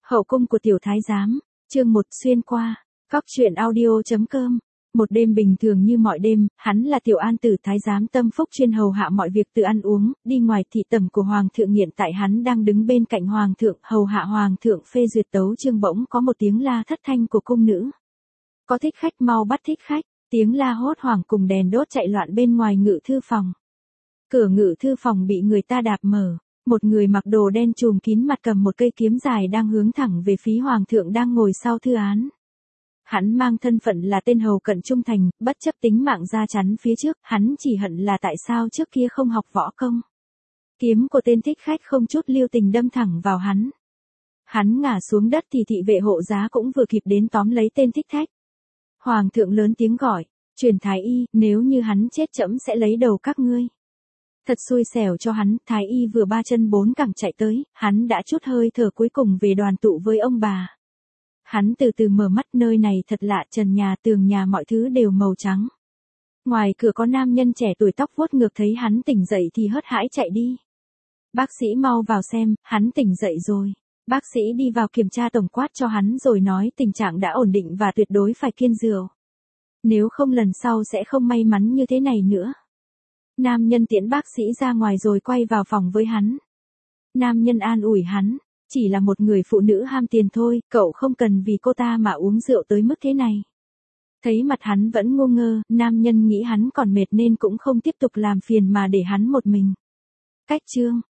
Hậu cung của tiểu thái giám, chương 1 xuyên qua, Cóc truyện audio.com. Một đêm bình thường như mọi đêm, hắn là tiểu an tử thái giám tâm phúc chuyên hầu hạ mọi việc từ ăn uống, đi ngoài thị tẩm của hoàng thượng. Hiện tại hắn đang đứng bên cạnh hoàng thượng, hầu hạ hoàng thượng phê duyệt tấu chương. Bỗng có một tiếng la thất thanh của cung nữ. Có thích khách, mau bắt thích khách. Tiếng la hốt hoảng cùng đèn đốt chạy loạn bên ngoài ngự thư phòng. Cửa ngự thư phòng bị người ta đạp mở. Một người mặc đồ đen trùm kín mặt cầm một cây kiếm dài đang hướng thẳng về phía hoàng thượng đang ngồi sau thư án. Hắn mang thân phận là tên hầu cận trung thành, bất chấp tính mạng ra chắn phía trước, hắn chỉ hận là tại sao trước kia không học võ công. Kiếm của tên thích khách không chút lưu tình đâm thẳng vào hắn. Hắn ngã xuống đất thì thị vệ hộ giá cũng vừa kịp đến tóm lấy tên thích khách. Hoàng thượng lớn tiếng gọi, truyền thái y, nếu như hắn chết trẫm sẽ lấy đầu các ngươi. Thật xui xẻo cho hắn, thái y vừa ba chân bốn cẳng chạy tới, hắn đã chút hơi thở cuối cùng về đoàn tụ với ông bà. Hắn từ từ mở mắt, nơi này thật lạ, trần nhà tường nhà mọi thứ đều màu trắng. Ngoài cửa có nam nhân trẻ tuổi tóc vuốt ngược thấy hắn tỉnh dậy thì hớt hãi chạy đi. Bác sĩ mau vào xem, hắn tỉnh dậy rồi. Bác sĩ đi vào kiểm tra tổng quát cho hắn rồi nói tình trạng đã ổn định và tuyệt đối phải kiêng rượu. Nếu không lần sau sẽ không may mắn như thế này nữa. Nam nhân tiễn bác sĩ ra ngoài rồi quay vào phòng với hắn. Nam nhân an ủi hắn, chỉ là một người phụ nữ ham tiền thôi, cậu không cần vì cô ta mà uống rượu tới mức thế này. Thấy mặt hắn vẫn ngu ngơ, nam nhân nghĩ hắn còn mệt nên cũng không tiếp tục làm phiền mà để hắn một mình. Cách chương